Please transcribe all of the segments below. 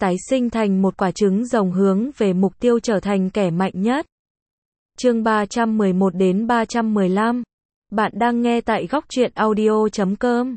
tái sinh thành một quả trứng rồng hướng về mục tiêu trở thành kẻ mạnh nhất. Chương 311 đến 315. Bạn đang nghe tại góc truyện audio.com.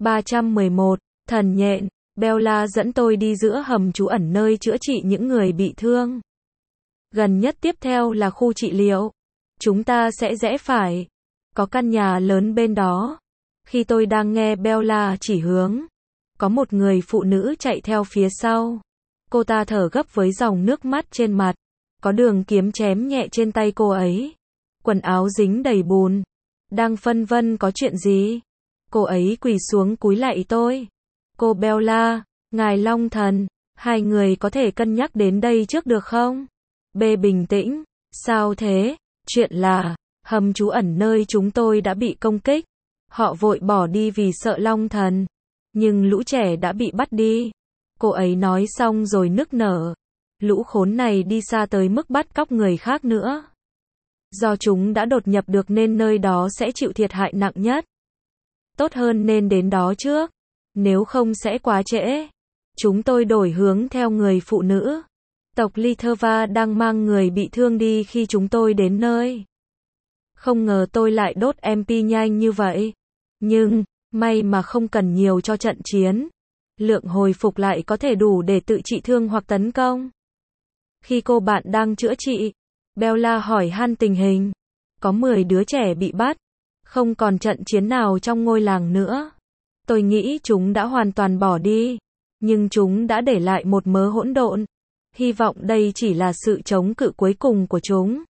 311. Thần nhện. Bella dẫn tôi đi giữa hầm trú ẩn nơi chữa trị những người bị thương. Gần nhất tiếp theo là khu trị liệu. Chúng ta sẽ rẽ phải. Có căn nhà lớn bên đó. Khi tôi đang nghe Bella chỉ hướng, có một người phụ nữ chạy theo phía sau. Cô ta thở gấp với dòng nước mắt trên mặt. Có đường kiếm chém nhẹ trên tay cô ấy. Quần áo dính đầy bùn. Đang phân vân có chuyện gì. Cô ấy quỳ xuống cúi lạy tôi. Cô Bella, ngài Long Thần, hai người có thể cân nhắc đến đây trước được không? B bình tĩnh, sao thế? Chuyện là, hầm trú ẩn nơi chúng tôi đã bị công kích. Họ vội bỏ đi vì sợ Long Thần. Nhưng lũ trẻ đã bị bắt đi. Cô ấy nói xong rồi nức nở. Lũ khốn này đi xa tới mức bắt cóc người khác nữa. Do chúng đã đột nhập được nên nơi đó sẽ chịu thiệt hại nặng nhất. Tốt hơn nên đến đó trước. Nếu không sẽ quá trễ. Chúng tôi đổi hướng theo người phụ nữ. Tộc Litherva đang mang người bị thương đi khi chúng tôi đến nơi. Không ngờ tôi lại đốt MP nhanh như vậy. Nhưng, may mà không cần nhiều cho trận chiến. Lượng hồi phục lại có thể đủ để tự trị thương hoặc tấn công. Khi cô bạn đang chữa trị, Bella hỏi han tình hình. Có 10 đứa trẻ bị bắt. Không còn trận chiến nào trong ngôi làng nữa. Tôi nghĩ chúng đã hoàn toàn bỏ đi. Nhưng chúng đã để lại một mớ hỗn độn. Hy vọng đây chỉ là sự chống cự cuối cùng của chúng.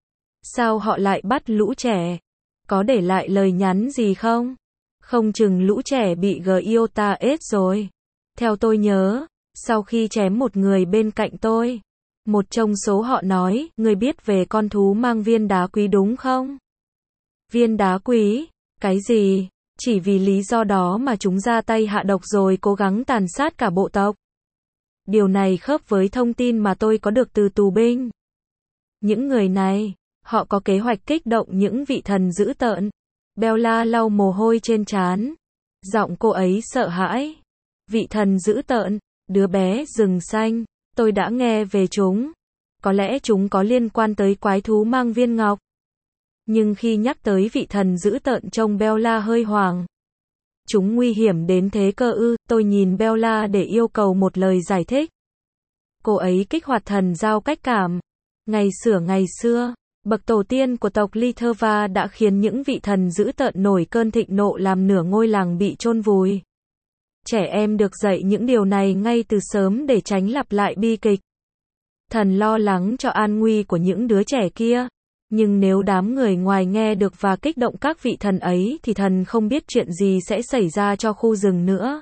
Sao họ lại bắt lũ trẻ? Có để lại lời nhắn gì không? Không chừng lũ trẻ bị Giota ết rồi. Theo tôi nhớ, sau khi chém một người bên cạnh tôi, một trong số họ nói, người biết về con thú mang viên đá quý đúng không? Viên đá quý? Cái gì? Chỉ vì lý do đó mà chúng ra tay hạ độc rồi cố gắng tàn sát cả bộ tộc. Điều này khớp với thông tin mà tôi có được từ tù binh. Những người này, họ có kế hoạch kích động những vị thần dữ tợn. Bella lau mồ hôi trên trán. Giọng cô ấy sợ hãi. Vị thần dữ tợn, đứa bé rừng xanh, tôi đã nghe về chúng. Có lẽ chúng có liên quan tới quái thú mang viên ngọc. Nhưng khi nhắc tới vị thần dữ tợn trông Bella hơi hoảng. Chúng nguy hiểm đến thế cơ ư? Tôi nhìn Bella để yêu cầu một lời giải thích. Cô ấy kích hoạt thần giao cách cảm. Ngày xưa, bậc tổ tiên của tộc Litherva đã khiến những vị thần dữ tợn nổi cơn thịnh nộ làm nửa ngôi làng bị chôn vùi. Trẻ em được dạy những điều này ngay từ sớm để tránh lặp lại bi kịch. Thần lo lắng cho an nguy của những đứa trẻ kia. Nhưng nếu đám người ngoài nghe được và kích động các vị thần ấy thì thần không biết chuyện gì sẽ xảy ra cho khu rừng nữa.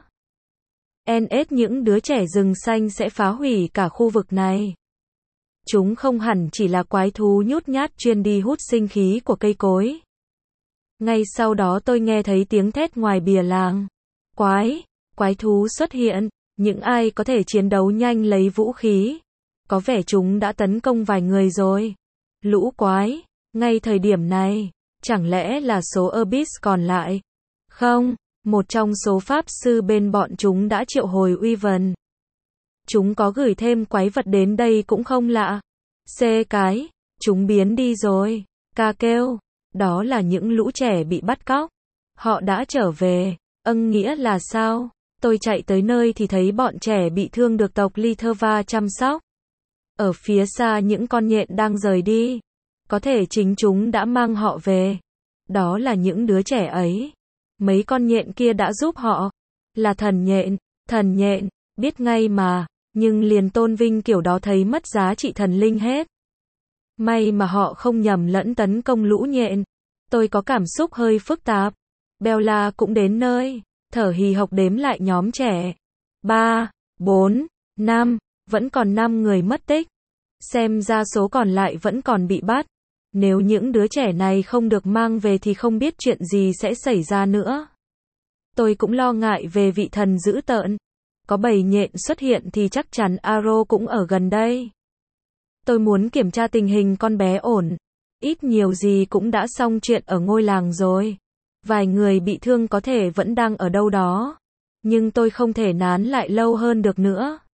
NS những đứa trẻ rừng xanh sẽ phá hủy cả khu vực này. Chúng không hẳn chỉ là quái thú nhút nhát chuyên đi hút sinh khí của cây cối. Ngay sau đó tôi nghe thấy tiếng thét ngoài bìa làng. Quái thú xuất hiện, những ai có thể chiến đấu nhanh lấy vũ khí. Có vẻ chúng đã tấn công vài người rồi. Lũ quái, ngay thời điểm này, chẳng lẽ là số Abyss còn lại? Không, một trong số pháp sư bên bọn chúng đã triệu hồi Wyvern. Chúng có gửi thêm quái vật đến đây cũng không lạ. Chúng biến đi rồi. Ca kêu, đó là những lũ trẻ bị bắt cóc. Họ đã trở về. Nghĩa là sao? Tôi chạy tới nơi thì thấy bọn trẻ bị thương được tộc Litherva chăm sóc. Ở phía xa những con nhện đang rời đi. Có thể chính chúng đã mang họ về. Đó là những đứa trẻ ấy. Mấy con nhện kia đã giúp họ. Là thần nhện, biết ngay mà. Nhưng liền tôn vinh kiểu đó thấy mất giá trị thần linh hết. May mà họ không nhầm lẫn tấn công lũ nhện. Tôi có cảm xúc hơi phức tạp. Bella cũng đến nơi. Thở hì hộc đếm lại nhóm trẻ. 3, 4, 5. Vẫn còn 5 người mất tích. Xem ra số còn lại vẫn còn bị bắt. Nếu những đứa trẻ này không được mang về thì không biết chuyện gì sẽ xảy ra nữa. Tôi cũng lo ngại về vị thần dữ tợn. Có bầy nhện xuất hiện thì chắc chắn Arrow cũng ở gần đây. Tôi muốn kiểm tra tình hình con bé ổn. Ít nhiều gì cũng đã xong chuyện ở ngôi làng rồi. Vài người bị thương có thể vẫn đang ở đâu đó. Nhưng tôi không thể nán lại lâu hơn được nữa.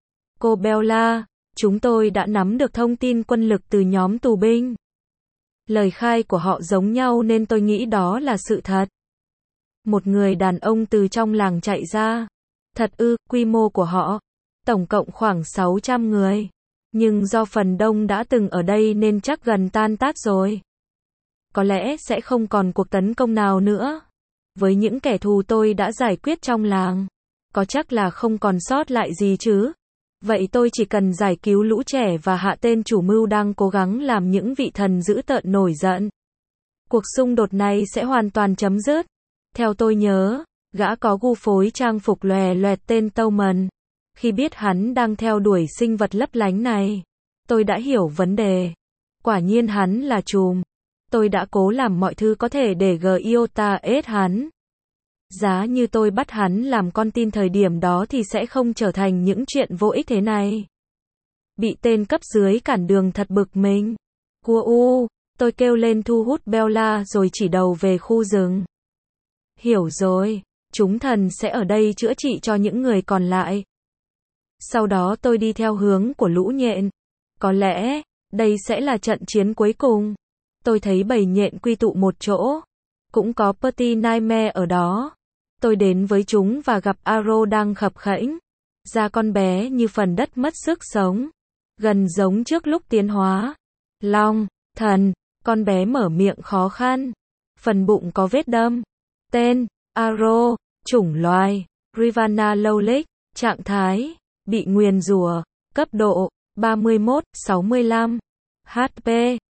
Cô Bella, chúng tôi đã nắm được thông tin quân lực từ nhóm tù binh. Lời khai của họ giống nhau nên tôi nghĩ đó là sự thật. Một người đàn ông từ trong làng chạy ra. Thật ư, quy mô của họ, tổng cộng khoảng 600 người. Nhưng do phần đông đã từng ở đây nên chắc gần tan tác rồi. Có lẽ sẽ không còn cuộc tấn công nào nữa. Với những kẻ thù tôi đã giải quyết trong làng, có chắc là không còn sót lại gì chứ. Vậy tôi chỉ cần giải cứu lũ trẻ và hạ tên chủ mưu đang cố gắng làm những vị thần dữ tợn nổi giận. Cuộc xung đột này sẽ hoàn toàn chấm dứt. Theo tôi nhớ, gã có gu phối trang phục lòe loẹt tên Towman. Khi biết hắn đang theo đuổi sinh vật lấp lánh này, tôi đã hiểu vấn đề. Quả nhiên hắn là trùm. Tôi đã cố làm mọi thứ có thể để Giota ết hắn. Giá như tôi bắt hắn làm con tin thời điểm đó thì sẽ không trở thành những chuyện vô ích thế này. Bị tên cấp dưới cản đường thật bực mình. Tôi kêu lên thu hút Bella rồi chỉ đầu về khu rừng. Hiểu rồi, chúng thần sẽ ở đây chữa trị cho những người còn lại. Sau đó tôi đi theo hướng của lũ nhện. Có lẽ, đây sẽ là trận chiến cuối cùng. Tôi thấy bầy nhện quy tụ một chỗ. Cũng có Petit Nightmare ở đó. Tôi đến với chúng và gặp Arrow đang khập khẽnh. Da con bé như phần đất mất sức sống. Gần giống trước lúc tiến hóa. Long, thần, con bé mở miệng khó khăn. Phần bụng có vết đâm. Tên, Arrow, chủng loài, Rivana Lowlick, trạng thái, bị nguyền rủa, cấp độ, 31-65, HP,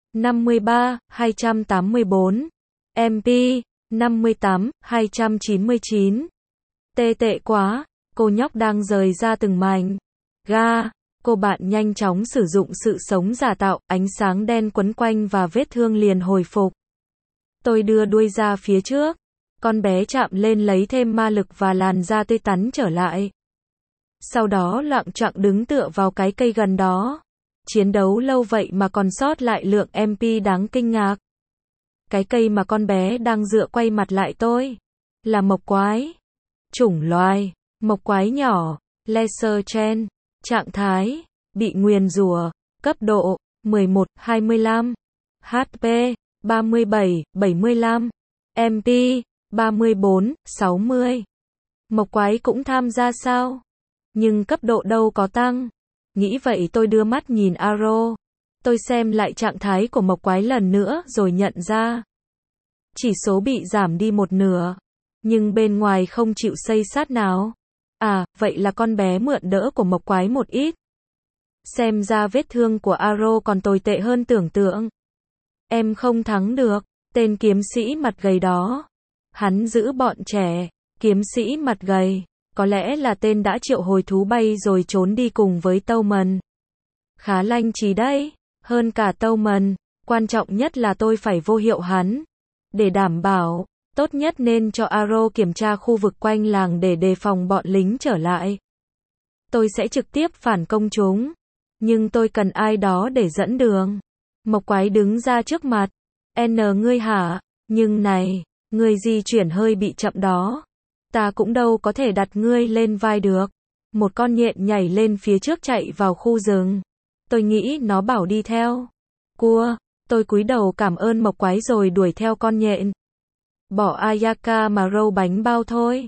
53-284, MP, 58-299. Tệ quá, cô nhóc đang rời ra từng mảnh. Cô bạn nhanh chóng sử dụng sự sống giả tạo, ánh sáng đen quấn quanh và vết thương liền hồi phục. Tôi đưa đuôi ra phía trước. Con bé chạm lên lấy thêm ma lực và làn da tươi tắn trở lại. Sau đó loạng choạng đứng tựa vào cái cây gần đó. Chiến đấu lâu vậy mà còn sót lại lượng MP đáng kinh ngạc. Cái cây mà con bé đang dựa quay mặt lại tôi. Là mộc quái. Chủng loài, mộc quái nhỏ, Lesser Chen. Trạng thái, bị nguyền rủa, cấp độ, 11-25. HP, 37-75. MP, 34-60. Mộc quái cũng tham gia sao? Nhưng cấp độ đâu có tăng. Nghĩ vậy tôi đưa mắt nhìn Arrow. Tôi xem lại trạng thái của mộc quái lần nữa rồi nhận ra. Chỉ số bị giảm đi một nửa. Nhưng bên ngoài không chịu xây sát nào. À, vậy là con bé mượn đỡ của mộc quái một ít. Xem ra vết thương của Arrow còn tồi tệ hơn tưởng tượng. Em không thắng được. Tên kiếm sĩ mặt gầy đó. Hắn giữ bọn trẻ. Kiếm sĩ mặt gầy. Có lẽ là tên đã triệu hồi thú bay rồi trốn đi cùng với Towman. Khá lanh trí đấy. Hơn cả Towman. Quan trọng nhất là tôi phải vô hiệu hắn. Để đảm bảo, tốt nhất nên cho Arrow kiểm tra khu vực quanh làng để đề phòng bọn lính trở lại. Tôi sẽ trực tiếp phản công chúng. Nhưng tôi cần ai đó để dẫn đường. Mộc quái đứng ra trước mặt. Ngươi hả? Nhưng này, ngươi di chuyển hơi bị chậm đó. Ta cũng đâu có thể đặt ngươi lên vai được. Một con nhện nhảy lên phía trước chạy vào khu rừng. Tôi nghĩ nó bảo đi theo. Tôi cúi đầu cảm ơn mộc quái rồi đuổi theo con nhện. Bỏ Ayaka mà râu bánh bao thôi.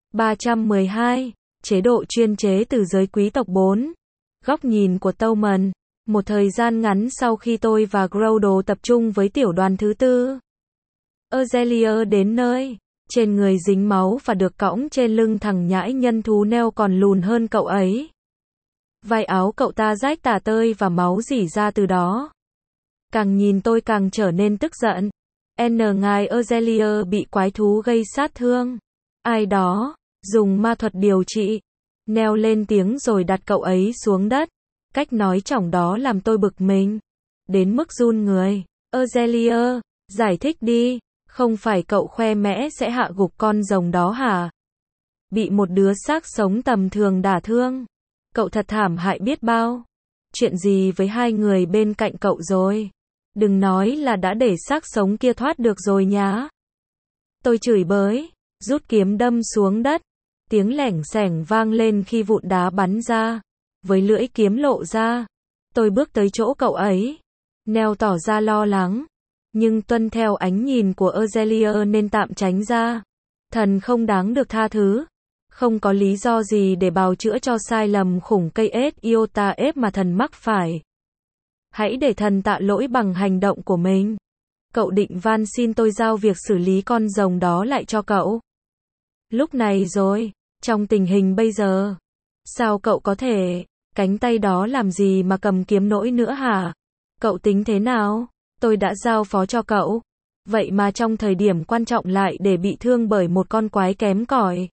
312. Chế độ chuyên chế từ giới quý tộc 4. Góc nhìn của Towman. Một thời gian ngắn sau khi tôi và Groudon tập trung với tiểu đoàn thứ 4. Azelia đến nơi. Trên người dính máu và được cõng trên lưng thằng nhãi nhân thú neo còn lùn hơn cậu ấy. Vai áo cậu ta rách tả tơi và máu rỉ ra từ đó. Càng nhìn tôi càng trở nên tức giận. Ngài Azelia bị quái thú gây sát thương. Ai đó, dùng ma thuật điều trị. Neo lên tiếng rồi đặt cậu ấy xuống đất. Cách nói chỏng đó làm tôi bực mình. Đến mức run người. Azelia, giải thích đi. Không phải cậu khoe mẽ sẽ hạ gục con rồng đó hả? Bị một đứa xác sống tầm thường đả thương. Cậu thật thảm hại biết bao. Chuyện gì với hai người bên cạnh cậu rồi? Đừng nói là đã để xác sống kia thoát được rồi nhá. Tôi chửi bới, rút kiếm đâm xuống đất. Tiếng lẻng xẻng vang lên khi vụn đá bắn ra. với lưỡi kiếm lộ ra. Tôi bước tới chỗ cậu ấy. Neo tỏ ra lo lắng, nhưng tuân theo ánh nhìn của Azealia nên tạm tránh ra. Thần không đáng được tha thứ. Không có lý do gì để bào chữa cho sai lầm khủng cây ết iota F mà thần mắc phải. Hãy để thần tạ lỗi bằng hành động của mình. Cậu định van xin tôi giao việc xử lý con rồng đó lại cho cậu. Lúc này rồi, trong tình hình bây giờ, sao cậu có thể, cánh tay đó làm gì mà cầm kiếm nổi nữa hả? Cậu tính thế nào? Tôi đã giao phó cho cậu. Vậy mà trong thời điểm quan trọng lại để bị thương bởi một con quái kém cỏi.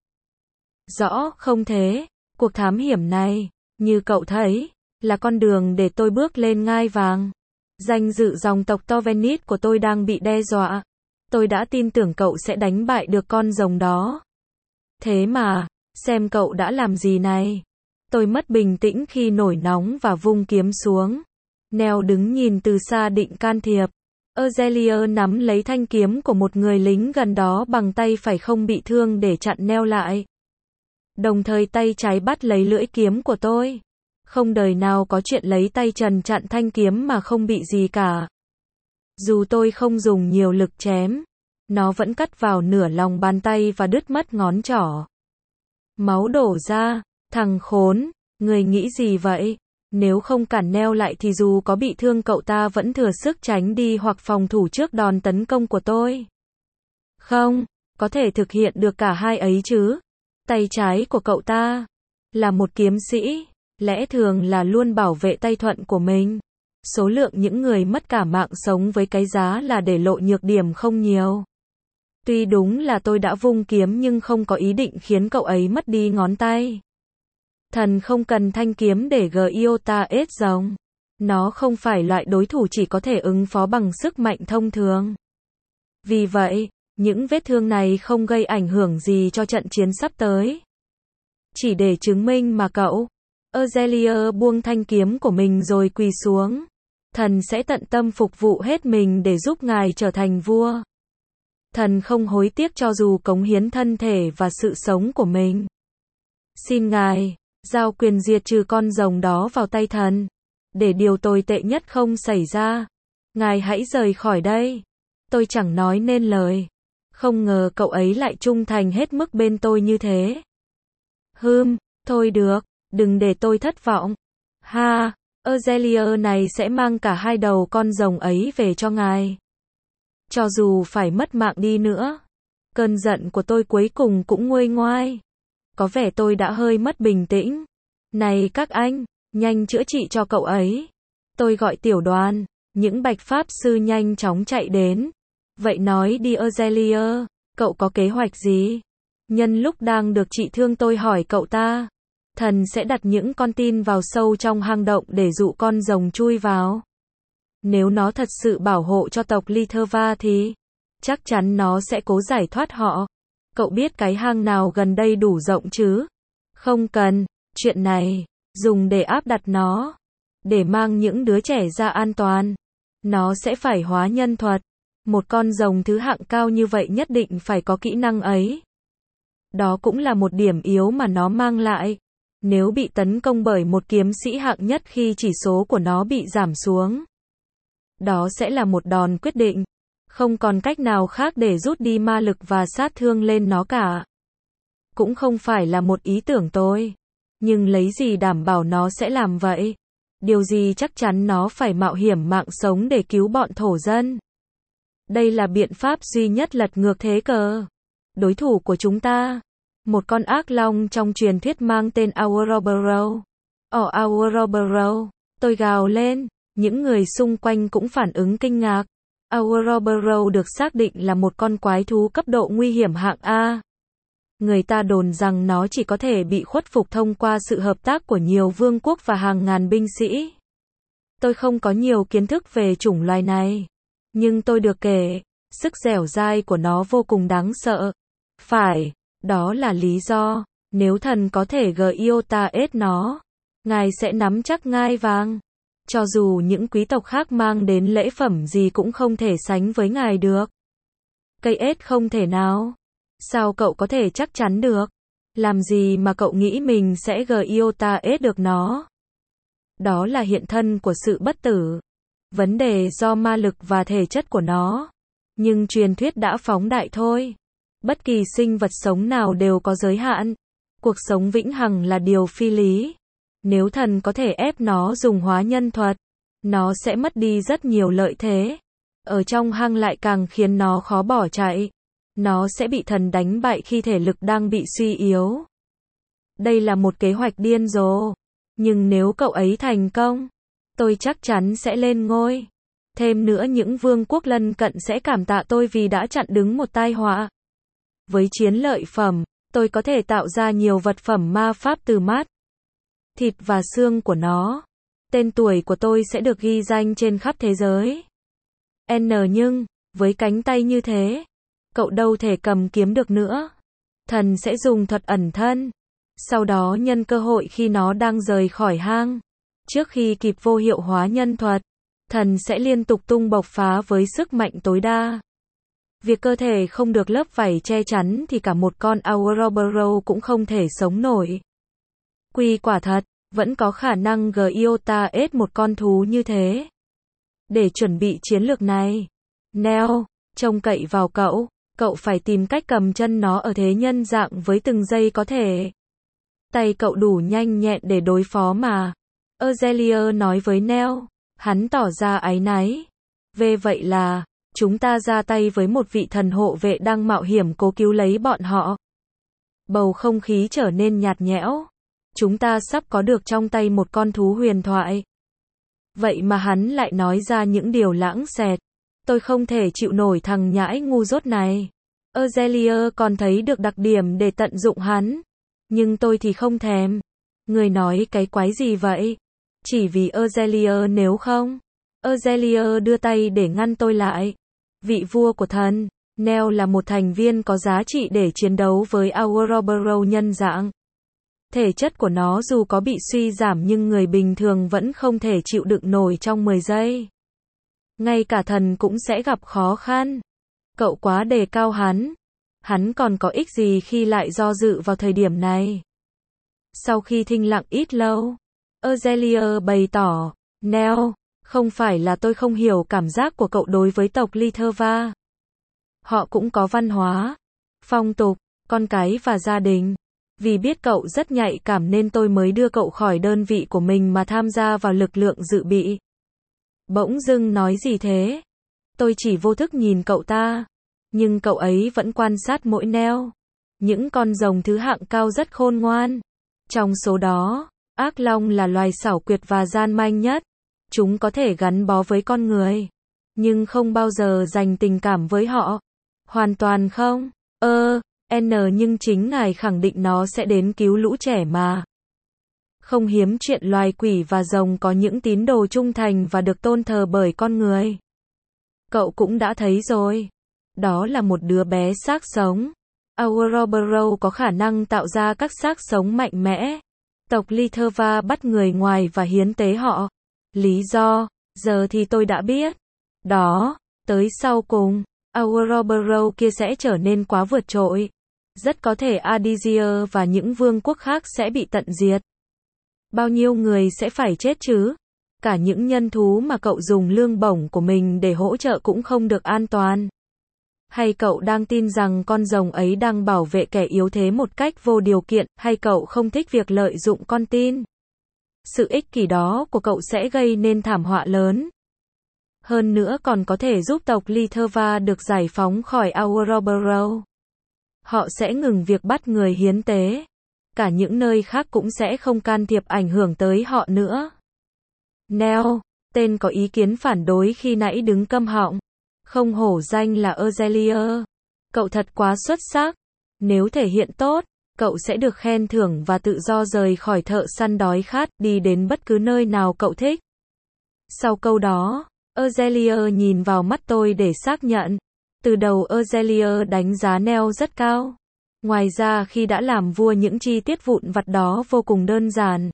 Rõ không thế, cuộc thám hiểm này, như cậu thấy, là con đường để tôi bước lên ngai vàng. Danh dự dòng tộc Tovenit của tôi đang bị đe dọa. Tôi đã tin tưởng cậu sẽ đánh bại được con rồng đó. Thế mà, xem cậu đã làm gì này. Tôi mất bình tĩnh khi nổi nóng và vung kiếm xuống. Neo đứng nhìn từ xa định can thiệp. Azealia nắm lấy thanh kiếm của một người lính gần đó bằng tay phải không bị thương để chặn Neo lại. Đồng thời tay trái bắt lấy lưỡi kiếm của tôi. Không đời nào có chuyện lấy tay trần chặn thanh kiếm mà không bị gì cả. Dù tôi không dùng nhiều lực chém, nó vẫn cắt vào nửa lòng bàn tay và đứt mất ngón trỏ. Máu đổ ra, thằng khốn, người nghĩ gì vậy? Nếu không cản Neo lại thì dù có bị thương cậu ta vẫn thừa sức tránh đi hoặc phòng thủ trước đòn tấn công của tôi. Không, có thể thực hiện được cả hai ấy chứ. Tay trái của cậu ta là một kiếm sĩ, lẽ thường là luôn bảo vệ tay thuận của mình. Số lượng những người mất cả mạng sống với cái giá là để lộ nhược điểm không nhiều. Tuy đúng là tôi đã vung kiếm nhưng không có ý định khiến cậu ấy mất đi ngón tay. Thần không cần thanh kiếm để Giota S rồng. Nó không phải loại đối thủ chỉ có thể ứng phó bằng sức mạnh thông thường. Vì vậy, những vết thương này không gây ảnh hưởng gì cho trận chiến sắp tới. Chỉ để chứng minh mà cậu, Azealia buông thanh kiếm của mình rồi quỳ xuống. Thần sẽ tận tâm phục vụ hết mình để giúp ngài trở thành vua. Thần không hối tiếc cho dù cống hiến thân thể và sự sống của mình. Xin ngài, giao quyền diệt trừ con rồng đó vào tay thần. Để điều tồi tệ nhất không xảy ra. Ngài hãy rời khỏi đây. Tôi chẳng nói nên lời. Không ngờ cậu ấy lại trung thành hết mức bên tôi như thế. Thôi được, đừng để tôi thất vọng. Ha, Azealia này sẽ mang cả hai đầu con rồng ấy về cho ngài. Cho dù phải mất mạng đi nữa, cơn giận của tôi cuối cùng cũng nguôi ngoai. Có vẻ tôi đã hơi mất bình tĩnh. Này các anh, nhanh chữa trị cho cậu ấy. Tôi gọi tiểu đoàn, những bạch pháp sư nhanh chóng chạy đến. Vậy nói đi Azealia, cậu có kế hoạch gì? Nhân lúc đang được trị thương tôi hỏi cậu ta. Thần sẽ đặt những con tin vào sâu trong hang động để dụ con rồng chui vào. Nếu nó thật sự bảo hộ cho tộc Litherva thì chắc chắn nó sẽ cố giải thoát họ. Cậu biết cái hang nào gần đây đủ rộng chứ? Không cần, chuyện này, dùng để áp đặt nó. Để mang những đứa trẻ ra an toàn. Nó sẽ phải hóa nhân thuật. Một con rồng thứ hạng cao như vậy nhất định phải có kỹ năng ấy. Đó cũng là một điểm yếu mà nó mang lại. Nếu bị tấn công bởi một kiếm sĩ hạng nhất khi chỉ số của nó bị giảm xuống. Đó sẽ là một đòn quyết định. Không còn cách nào khác để rút đi ma lực và sát thương lên nó cả. Cũng không phải là một ý tưởng tôi. Nhưng lấy gì đảm bảo nó sẽ làm vậy? Điều gì chắc chắn nó phải mạo hiểm mạng sống để cứu bọn thổ dân? Đây là biện pháp duy nhất lật ngược thế cờ. Đối thủ của chúng ta, một con ác long trong truyền thuyết mang tên Ouroboros. Ouroboros, tôi gào lên, những người xung quanh cũng phản ứng kinh ngạc. Ouroboros được xác định là một con quái thú cấp độ nguy hiểm hạng A. Người ta đồn rằng nó chỉ có thể bị khuất phục thông qua sự hợp tác của nhiều vương quốc và hàng ngàn binh sĩ. Tôi không có nhiều kiến thức về chủng loài này. Nhưng tôi được kể, sức dẻo dai của nó vô cùng đáng sợ. Phải, đó là lý do, nếu thần có thể Giota S nó, ngài sẽ nắm chắc ngai vàng. Cho dù những quý tộc khác mang đến lễ phẩm gì cũng không thể sánh với ngài được. Cây S không thể nào. Sao cậu có thể chắc chắn được? Làm gì mà cậu nghĩ mình sẽ Giota S được nó? Đó là hiện thân của sự bất tử. Vấn đề do ma lực và thể chất của nó. Nhưng truyền thuyết đã phóng đại thôi. Bất kỳ sinh vật sống nào đều có giới hạn. Cuộc sống vĩnh hằng là điều phi lý. Nếu thần có thể ép nó dùng hóa nhân thuật, nó sẽ mất đi rất nhiều lợi thế. Ở trong hang lại càng khiến nó khó bỏ chạy. Nó sẽ bị thần đánh bại khi thể lực đang bị suy yếu. Đây là một kế hoạch điên rồ. Nhưng nếu cậu ấy thành công, tôi chắc chắn sẽ lên ngôi. Thêm nữa những vương quốc lân cận sẽ cảm tạ tôi vì đã chặn đứng một tai họa. Với chiến lợi phẩm, tôi có thể tạo ra nhiều vật phẩm ma pháp từ mát, thịt và xương của nó. Tên tuổi của tôi sẽ được ghi danh trên khắp thế giới. Nhưng, với cánh tay như thế, cậu đâu thể cầm kiếm được nữa. Thần sẽ dùng thuật ẩn thân. Sau đó nhân cơ hội khi nó đang rời khỏi hang. Trước khi kịp vô hiệu hóa nhân thuật, thần sẽ liên tục tung bộc phá với sức mạnh tối đa. Việc cơ thể không được lớp vảy che chắn thì cả một con Ouroboros cũng không thể sống nổi. Quy quả thật, vẫn có khả năng Giota ết một con thú như thế. Để chuẩn bị chiến lược này, Nell, trông cậy vào cậu phải tìm cách cầm chân nó ở thế nhân dạng với từng giây có thể. Tay cậu đủ nhanh nhẹn để đối phó mà. Azealia nói với Nell, hắn tỏ ra áy náy. Vậy là, chúng ta ra tay với một vị thần hộ vệ đang mạo hiểm cố cứu lấy bọn họ. Bầu không khí trở nên nhạt nhẽo. Chúng ta sắp có được trong tay một con thú huyền thoại. Vậy mà hắn lại nói ra những điều lãng xẹt. Tôi không thể chịu nổi thằng nhãi ngu dốt này. Azealia còn thấy được đặc điểm để tận dụng hắn. Nhưng tôi thì không thèm. Người nói cái quái gì vậy? Chỉ vì Azealia nếu không. Azealia đưa tay để ngăn tôi lại. Vị vua của thần, Nell là một thành viên có giá trị để chiến đấu với Ouroboros nhân dạng. Thể chất của nó dù có bị suy giảm nhưng người bình thường vẫn không thể chịu đựng nổi trong 10 giây. Ngay cả thần cũng sẽ gặp khó khăn. Cậu quá đề cao hắn. Hắn còn có ích gì khi lại do dự vào thời điểm này? Sau khi thinh lặng ít lâu, Azealia bày tỏ, Nell, không phải là tôi không hiểu cảm giác của cậu đối với tộc Litherva. Họ cũng có văn hóa, phong tục, con cái và gia đình. Vì biết cậu rất nhạy cảm nên tôi mới đưa cậu khỏi đơn vị của mình mà tham gia vào lực lượng dự bị. Bỗng dưng nói gì thế? Tôi chỉ vô thức nhìn cậu ta. Nhưng cậu ấy vẫn quan sát mỗi Nell. Những con rồng thứ hạng cao rất khôn ngoan. Trong số đó, ác long là loài xảo quyệt và gian manh nhất. Chúng có thể gắn bó với con người. Nhưng không bao giờ dành tình cảm với họ. Hoàn toàn không. Nhưng chính ngài khẳng định nó sẽ đến cứu lũ trẻ mà. Không hiếm chuyện loài quỷ và rồng có những tín đồ trung thành và được tôn thờ bởi con người. Cậu cũng đã thấy rồi. Đó là một đứa bé xác sống. Ouroboros có khả năng tạo ra các xác sống mạnh mẽ. Tộc Litherva bắt người ngoài và hiến tế họ. Lý do, giờ thì tôi đã biết. Đó, tới sau cùng, Ouroboros kia sẽ trở nên quá vượt trội. Rất có thể Adizia và những vương quốc khác sẽ bị tận diệt. Bao nhiêu người sẽ phải chết chứ? Cả những nhân thú mà cậu dùng lương bổng của mình để hỗ trợ cũng không được an toàn. Hay cậu đang tin rằng con rồng ấy đang bảo vệ kẻ yếu thế một cách vô điều kiện, hay cậu không thích việc lợi dụng con tin? Sự ích kỷ đó của cậu sẽ gây nên thảm họa lớn. Hơn nữa còn có thể giúp tộc Litherva được giải phóng khỏi Ouroboros. Họ sẽ ngừng việc bắt người hiến tế. Cả những nơi khác cũng sẽ không can thiệp ảnh hưởng tới họ nữa. Nell, tên có ý kiến phản đối khi nãy đứng câm họng. Không hổ danh là Azealia. Cậu thật quá xuất sắc. Nếu thể hiện tốt, cậu sẽ được khen thưởng và tự do rời khỏi thợ săn đói khát, đi đến bất cứ nơi nào cậu thích. Sau câu đó, Azealia nhìn vào mắt tôi để xác nhận. Từ đầu Azealia đánh giá Nell rất cao. Ngoài ra khi đã làm vua những chi tiết vụn vặt đó vô cùng đơn giản.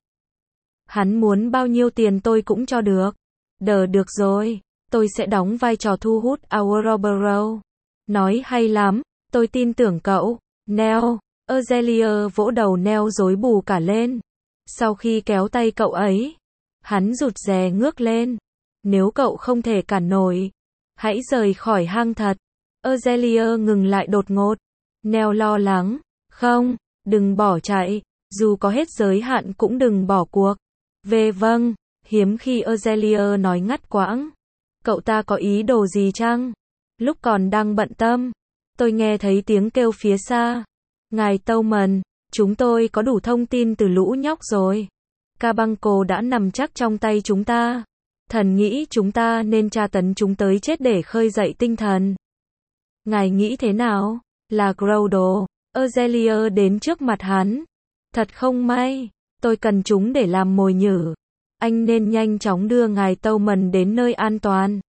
Hắn muốn bao nhiêu tiền tôi cũng cho được. Được rồi, tôi sẽ đóng vai trò thu hút Ouroboros. Nói hay lắm, tôi tin tưởng cậu, Nell. Azealia vỗ đầu Nell rối bù cả lên. Sau khi kéo tay cậu ấy, Hắn rụt rè ngước lên. Nếu cậu không thể cản nổi, hãy rời khỏi hang thật. Azealia ngừng lại đột ngột. Neo lo lắng. Không, đừng bỏ chạy. Dù có hết giới hạn cũng đừng bỏ cuộc. Vâng, hiếm khi Azealia nói ngắt quãng. Cậu ta có ý đồ gì chăng? Lúc còn đang bận tâm, tôi nghe thấy tiếng kêu phía xa. Ngài Towman, chúng tôi có đủ thông tin từ lũ nhóc rồi. Cabanco đã nằm chắc trong tay chúng ta. Thần nghĩ chúng ta nên tra tấn chúng tới chết để khơi dậy tinh thần. Ngài nghĩ thế nào? Là Groudon. Azealia đến trước mặt hắn. Thật không may, tôi cần chúng để làm mồi nhử. Anh nên nhanh chóng đưa ngài Towman đến nơi an toàn.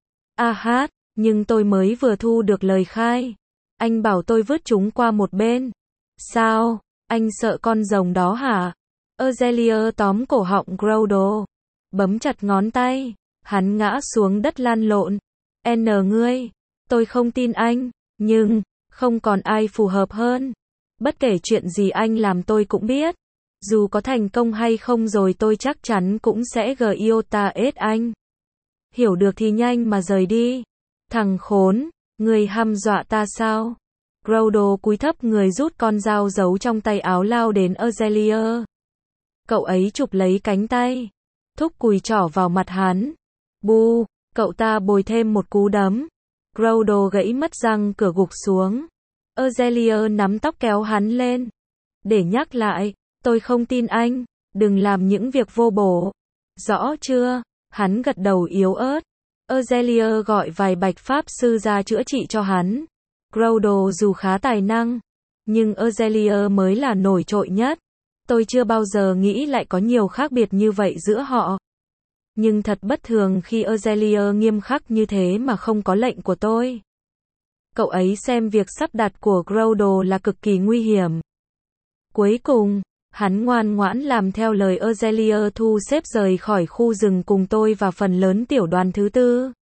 Nhưng tôi mới vừa thu được lời khai. Anh bảo tôi vứt chúng qua một bên. Sao? Anh sợ con rồng đó hả? Azealia tóm cổ họng Groudon, bấm chặt ngón tay. Hắn ngã xuống đất lăn lộn. Ngươi, tôi không tin anh, nhưng không còn ai phù hợp hơn. Bất kể chuyện gì anh làm tôi cũng biết. Dù có thành công hay không rồi tôi chắc chắn cũng sẽ giota anh. Hiểu được thì nhanh mà rời đi. Thằng khốn, người hăm dọa ta sao? Groudon cúi thấp người rút con dao giấu trong tay áo lao đến Azealia. Cậu ấy chụp lấy cánh tay, thúc cùi trỏ vào mặt hắn. Bu, cậu ta bồi thêm một cú đấm. Groudon gãy mất răng cửa gục xuống. Azealia nắm tóc kéo hắn lên. Để nhắc lại, tôi không tin anh, đừng làm những việc vô bổ. Rõ chưa? Hắn gật đầu yếu ớt. Azealia gọi vài bạch pháp sư ra chữa trị cho hắn. Groudon dù khá tài năng, nhưng Azealia mới là nổi trội nhất. Tôi chưa bao giờ nghĩ lại có nhiều khác biệt như vậy giữa họ. Nhưng thật bất thường khi Azealia nghiêm khắc như thế mà không có lệnh của tôi. Cậu ấy xem việc sắp đặt của Groudon là cực kỳ nguy hiểm. Cuối cùng, hắn ngoan ngoãn làm theo lời Azealia thu xếp rời khỏi khu rừng cùng tôi và phần lớn tiểu đoàn thứ tư.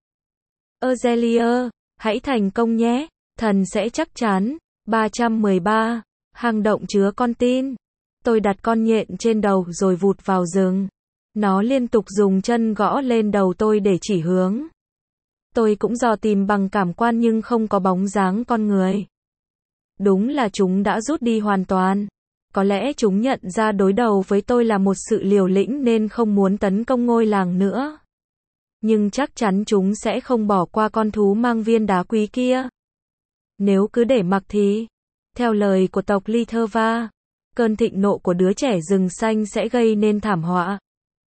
Azealia, hãy thành công nhé, thần sẽ chắc chắn. 313. Hang động chứa con tin. Tôi đặt con nhện trên đầu rồi vụt vào rừng. Nó liên tục dùng chân gõ lên đầu tôi để chỉ hướng. Tôi cũng dò tìm bằng cảm quan nhưng không có bóng dáng con người. Đúng là chúng đã rút đi hoàn toàn. Có lẽ chúng nhận ra đối đầu với tôi là một sự liều lĩnh nên không muốn tấn công ngôi làng nữa. Nhưng chắc chắn chúng sẽ không bỏ qua con thú mang viên đá quý kia. Nếu cứ để mặc thì, theo lời của tộc Litherva, cơn thịnh nộ của đứa trẻ rừng xanh sẽ gây nên thảm họa.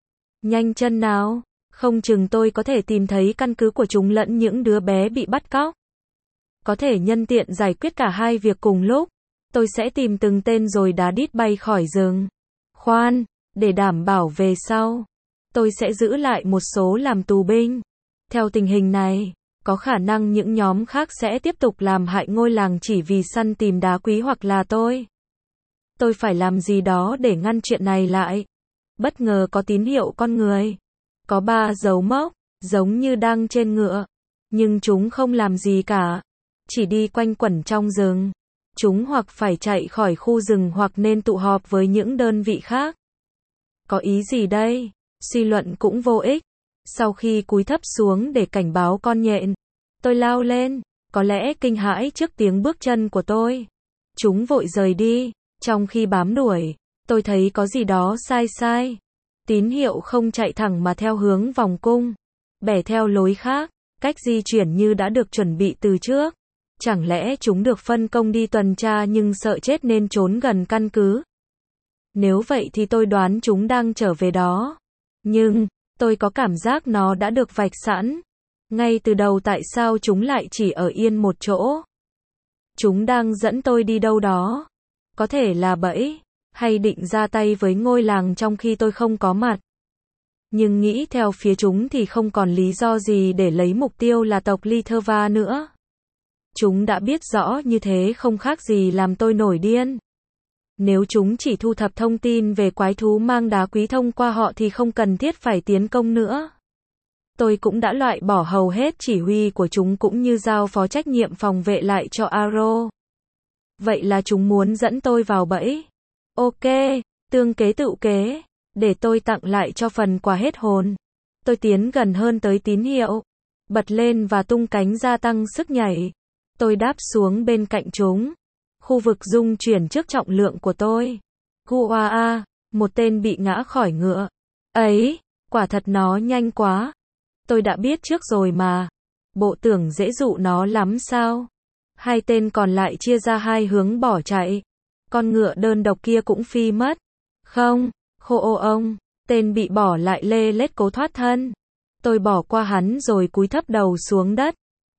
Nhanh chân nào, không chừng tôi có thể tìm thấy căn cứ của chúng lẫn những đứa bé bị bắt cóc. Có thể nhân tiện giải quyết cả hai việc cùng lúc. Tôi sẽ tìm từng tên rồi đá đít bay khỏi rừng. Khoan, để đảm bảo về sau, tôi sẽ giữ lại một số làm tù binh. Theo tình hình này, có khả năng những nhóm khác sẽ tiếp tục làm hại ngôi làng chỉ vì săn tìm đá quý hoặc là tôi. Tôi phải làm gì đó để ngăn chuyện này lại. Bất ngờ có tín hiệu con người. Có 3 dấu mốc, giống như đang trên ngựa. Nhưng chúng không làm gì cả. Chỉ đi quanh quẩn trong rừng. Chúng hoặc phải chạy khỏi khu rừng hoặc nên tụ họp với những đơn vị khác. Có ý gì đây? Suy luận cũng vô ích. Sau khi cúi thấp xuống để cảnh báo con nhện, tôi lao lên, có lẽ kinh hãi trước tiếng bước chân của tôi. Chúng vội rời đi, trong khi bám đuổi, tôi thấy có gì đó sai. Tín hiệu không chạy thẳng mà theo hướng vòng cung, bẻ theo lối khác, cách di chuyển như đã được chuẩn bị từ trước. Chẳng lẽ chúng được phân công đi tuần tra nhưng sợ chết nên trốn gần căn cứ? Nếu vậy thì tôi đoán chúng đang trở về đó. Nhưng, tôi có cảm giác nó đã được vạch sẵn. Ngay từ đầu tại sao chúng lại chỉ ở yên một chỗ? Chúng đang dẫn tôi đi đâu đó? Có thể là bẫy, hay định ra tay với ngôi làng trong khi tôi không có mặt. Nhưng nghĩ theo phía chúng thì không còn lý do gì để lấy mục tiêu là tộc Litherva nữa. Chúng đã biết rõ như thế không khác gì làm tôi nổi điên. Nếu chúng chỉ thu thập thông tin về quái thú mang đá quý thông qua họ thì không cần thiết phải tiến công nữa. Tôi cũng đã loại bỏ hầu hết chỉ huy của chúng cũng như giao phó trách nhiệm phòng vệ lại cho Aro. Vậy là chúng muốn dẫn tôi vào bẫy. Ok, tương kế tự kế, để tôi tặng lại cho phần quà hết hồn. Tôi tiến gần hơn tới tín hiệu. Bật lên và tung cánh gia tăng sức nhảy. Tôi đáp xuống bên cạnh chúng. Khu vực rung chuyển trước trọng lượng của tôi. Guaa, một tên bị ngã khỏi ngựa. Ấy, quả thật nó nhanh quá. Tôi đã biết trước rồi mà. Bộ tưởng dễ dụ nó lắm sao? Hai tên còn lại chia ra hai hướng bỏ chạy. Con ngựa đơn độc kia cũng phi mất. Không, khô ông, tên bị bỏ lại lê lết cố thoát thân. Tôi bỏ qua hắn rồi cúi thấp đầu xuống đất.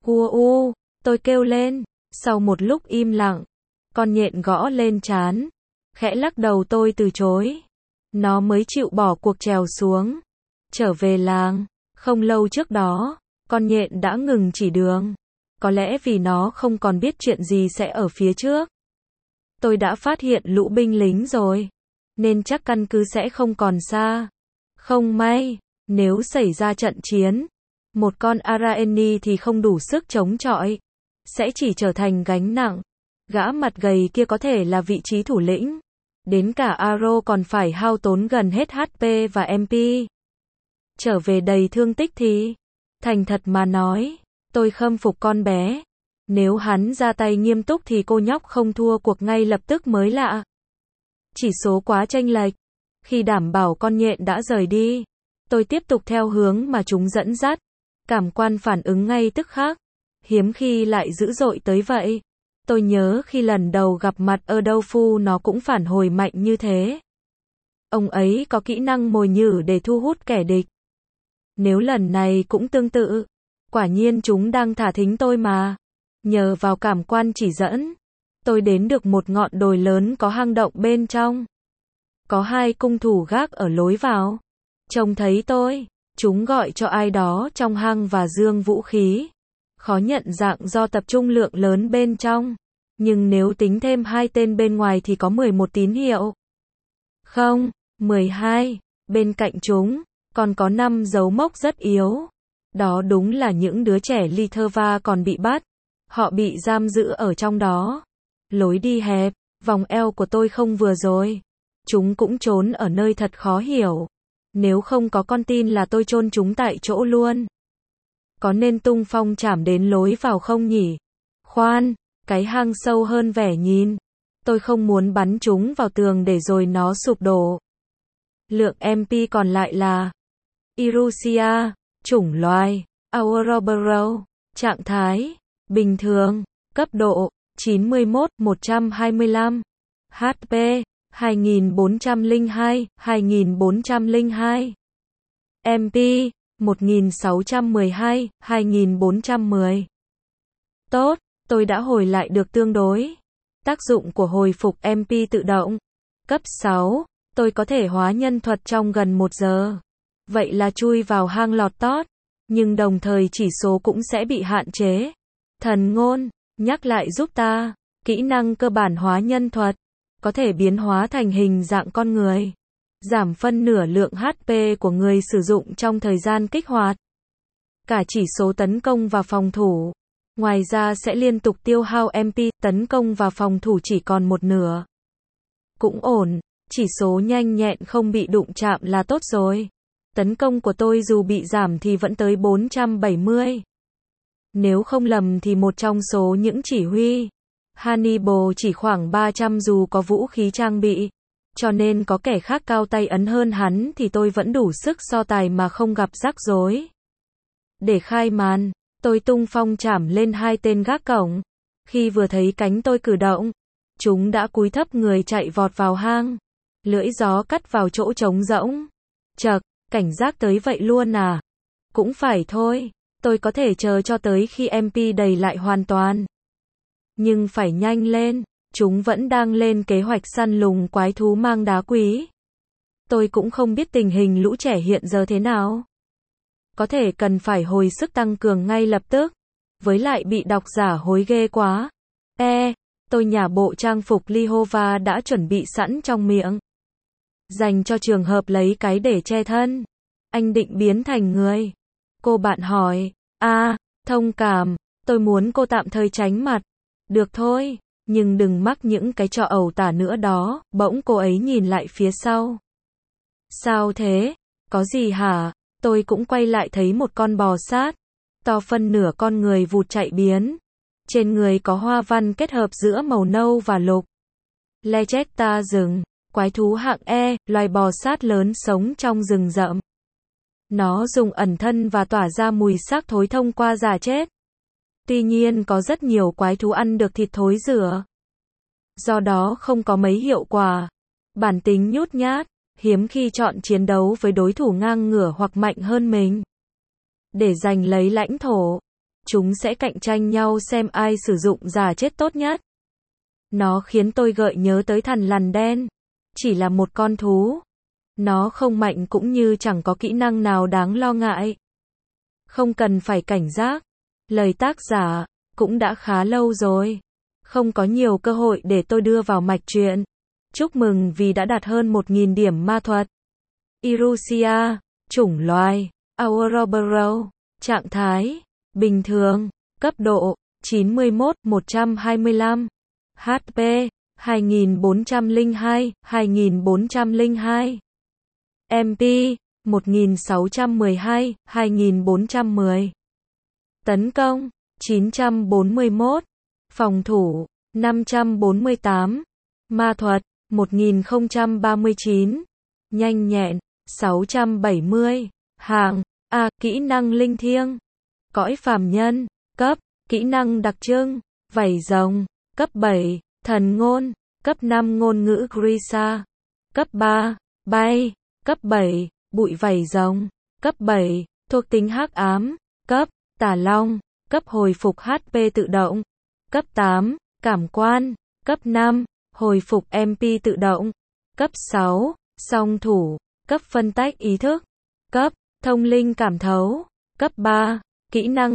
Tôi kêu lên. Sau một lúc im lặng, con nhện gõ lên trán. Khẽ lắc đầu tôi từ chối. Nó mới chịu bỏ cuộc trèo xuống. Trở về làng. Không lâu trước đó, con nhện đã ngừng chỉ đường. Có lẽ vì nó không còn biết chuyện gì sẽ ở phía trước. Tôi đã phát hiện lũ binh lính rồi. Nên chắc căn cứ sẽ không còn xa. Không may, nếu xảy ra trận chiến, một con Araeni thì không đủ sức chống chọi. Sẽ chỉ trở thành gánh nặng. Gã mặt gầy kia có thể là vị trí thủ lĩnh. Đến cả Aro còn phải hao tốn gần hết HP và MP. Trở về đầy thương tích thì, thành thật mà nói, tôi khâm phục con bé. Nếu hắn ra tay nghiêm túc thì cô nhóc không thua cuộc ngay lập tức mới lạ. Chỉ số quá chênh lệch. Khi đảm bảo con nhện đã rời đi, tôi tiếp tục theo hướng mà chúng dẫn dắt. Cảm quan phản ứng ngay tức khắc. Hiếm khi lại dữ dội tới vậy. Tôi nhớ khi lần đầu gặp mặt ở đâu Phu nó cũng phản hồi mạnh như thế. Ông ấy có kỹ năng mồi nhử để thu hút kẻ địch. Nếu lần này cũng tương tự, quả nhiên chúng đang thả thính tôi mà. Nhờ vào cảm quan chỉ dẫn, tôi đến được một ngọn đồi lớn có hang động bên trong. Có hai cung thủ gác ở lối vào. Trông thấy tôi, chúng gọi cho ai đó trong hang và giương vũ khí. Khó nhận dạng do tập trung lượng lớn bên trong. Nhưng nếu tính thêm hai tên bên ngoài thì có 11 tín hiệu. Không, 12. Bên cạnh chúng, còn có 5 dấu mốc rất yếu. Đó đúng là những đứa trẻ Litherva còn bị bắt. Họ bị giam giữ ở trong đó. Lối đi hẹp, vòng eo của tôi không vừa rồi. Chúng cũng trốn ở nơi thật khó hiểu. Nếu không có con tin là tôi chôn chúng tại chỗ luôn. Có nên tung phong chảm đến lối vào không nhỉ? Khoan, cái hang sâu hơn vẻ nhìn. Tôi không muốn bắn chúng vào tường để rồi nó sụp đổ. Lượng MP còn lại là Irusia, chủng loài, Auroboro, trạng thái, bình thường, cấp độ, 91, 125, HP, 2402, 2402, MP, 1612, 2410. Tốt, tôi đã hồi lại được tương đối. Tác dụng của hồi phục MP tự động. Cấp 6, tôi có thể hóa nhân thuật trong gần 1 giờ. Vậy là chui vào hang lọt tót. Nhưng đồng thời chỉ số cũng sẽ bị hạn chế. Thần ngôn, nhắc lại giúp ta. Kỹ năng cơ bản hóa nhân thuật. Có thể biến hóa thành hình dạng con người. Giảm phân nửa lượng HP của người sử dụng trong thời gian kích hoạt. Cả chỉ số tấn công và phòng thủ. Ngoài ra sẽ liên tục tiêu hao MP, tấn công và phòng thủ chỉ còn 1/2. Cũng ổn, chỉ số nhanh nhẹn không bị đụng chạm là tốt rồi. Tấn công của tôi dù bị giảm thì vẫn tới 470. Nếu không lầm thì một trong số những chỉ huy Hannibal chỉ khoảng 300 dù có vũ khí trang bị. Cho nên có kẻ khác cao tay ấn hơn hắn thì tôi vẫn đủ sức so tài mà không gặp rắc rối. Để khai màn, tôi tung phong chảm lên hai tên gác cổng. Khi vừa thấy cánh tôi cử động, chúng đã cúi thấp người chạy vọt vào hang. Lưỡi gió cắt vào chỗ trống rỗng. Chậc, cảnh giác tới vậy luôn à? Cũng phải thôi, tôi có thể chờ cho tới khi MP đầy lại hoàn toàn. Nhưng phải nhanh lên, chúng vẫn đang lên kế hoạch săn lùng quái thú mang đá quý. Tôi cũng không biết tình hình lũ trẻ hiện giờ thế nào. Có thể cần phải hồi sức tăng cường ngay lập tức. Với lại bị độc giả hối ghê quá. Tôi nhả bộ trang phục Lihova đã chuẩn bị sẵn trong miệng. Dành cho trường hợp lấy cái để che thân. Anh định biến thành người. Cô bạn hỏi. Thông cảm. Tôi muốn cô tạm thời tránh mặt. Được thôi. Nhưng đừng mắc những cái trò ẩu tả nữa đó. Bỗng cô ấy nhìn lại phía sau. Sao thế? Có gì hả? Tôi cũng quay lại thấy một con bò sát, to phân nửa con người vụt chạy biến. Trên người có hoa văn kết hợp giữa màu nâu và lục. Lechetta rừng, quái thú hạng E, loài bò sát lớn sống trong rừng rậm. Nó dùng ẩn thân và tỏa ra mùi xác thối thông qua rả chết. Tuy nhiên có rất nhiều quái thú ăn được thịt thối rữa. Do đó không có mấy hiệu quả. Bản tính nhút nhát, hiếm khi chọn chiến đấu với đối thủ ngang ngửa hoặc mạnh hơn mình. Để giành lấy lãnh thổ, chúng sẽ cạnh tranh nhau xem ai sử dụng rả chết tốt nhất. Nó khiến tôi gợi nhớ tới thằn lằn đen. Chỉ là một con thú. Nó không mạnh cũng như chẳng có kỹ năng nào đáng lo ngại. Không cần phải cảnh giác. Lời tác giả, cũng đã khá lâu rồi. Không có nhiều cơ hội để tôi đưa vào mạch truyện. Chúc mừng vì đã đạt hơn 1.000 điểm ma thuật. Erusia, chủng loài, Ouroboros, trạng thái, bình thường, cấp độ, 91, 125, HP, 2402, 2402, MP, 1612, 2410, tấn công, 941, phòng thủ, 548, ma thuật, 1039, nhanh nhẹn, 670, hạng A, kỹ năng linh thiêng, cõi phàm nhân, cấp, kỹ năng đặc trưng, vảy rồng, cấp 7, thần ngôn, cấp 5 ngôn ngữ Grisha, cấp 3, bay, cấp 7, bụi vảy rồng, cấp 7, thuộc tính hắc ám, cấp, tà long, cấp hồi phục HP tự động, cấp 8, cảm quan, cấp 5, hồi phục MP tự động, cấp 6, song thủ, cấp phân tách ý thức, cấp, thông linh cảm thấu, cấp 3, kỹ năng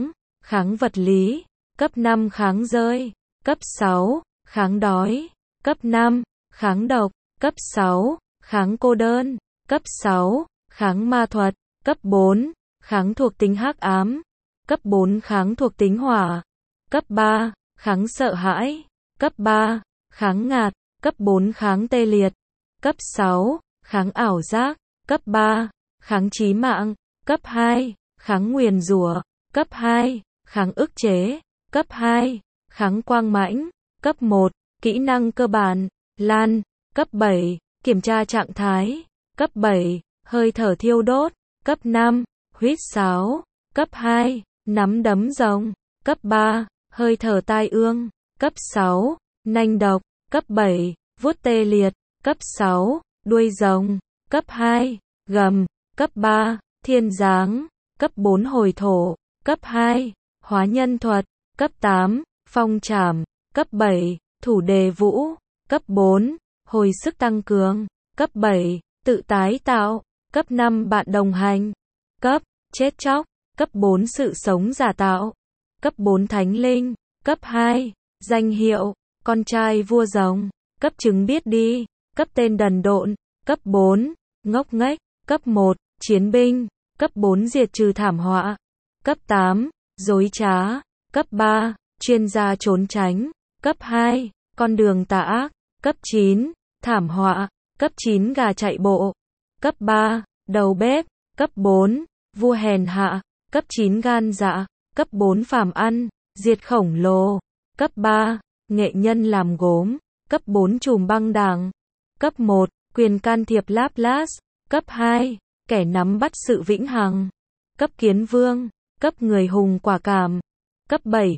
kháng vật lý, cấp 5 kháng rơi, cấp 6, kháng đói, cấp 5, kháng độc, cấp 6, kháng cô đơn, cấp 6, kháng ma thuật, cấp 4, kháng thuộc tính hắc ám, cấp 4 kháng thuộc tính hỏa, cấp 3, kháng sợ hãi, cấp 3, kháng ngạt, cấp 4 kháng tê liệt, cấp 6, kháng ảo giác, cấp 3, kháng chí mạng, cấp 2, kháng nguyền rủa, cấp 2, kháng ức chế, cấp 2, kháng quang mãnh, cấp 1, kỹ năng cơ bản, lan, cấp 7, kiểm tra trạng thái, cấp 7, hơi thở thiêu đốt, cấp 5, huýt sáo, cấp 2, nắm đấm rồng, cấp 3, hơi thở tai ương, cấp 6, nanh độc, cấp 7, vuốt tê liệt, cấp 6, đuôi rồng, cấp 2, gầm, cấp 3, thiên giáng, cấp 4 hồi thổ, cấp 2, hóa nhân thuật, cấp 8, phong trảm, cấp 7, thủ đề vũ, cấp 4, hồi sức tăng cường, cấp 7, tự tái tạo, cấp 5 bạn đồng hành, cấp, chết chóc, cấp 4 sự sống giả tạo, cấp 4 thánh linh, cấp 2, danh hiệu, con trai vua rồng, cấp chứng biết đi, cấp tên đần độn, cấp 4, ngốc nghếch, cấp 1, chiến binh, cấp 4 diệt trừ thảm họa, cấp 8, dối trá, cấp 3, chuyên gia trốn tránh, cấp 2, con đường tà ác, cấp 9, thảm họa, cấp 9 gà chạy bộ, cấp 3, đầu bếp, cấp 4, vua hèn hạ, cấp 9 gan dạ, cấp 4 phàm ăn, diệt khổng lồ, cấp 3, nghệ nhân làm gốm, cấp 4 trùm băng đảng, cấp 1, quyền can thiệp Laplace, cấp 2, kẻ nắm bắt sự vĩnh hằng, cấp kiến vương, cấp người hùng quả cảm, cấp 7,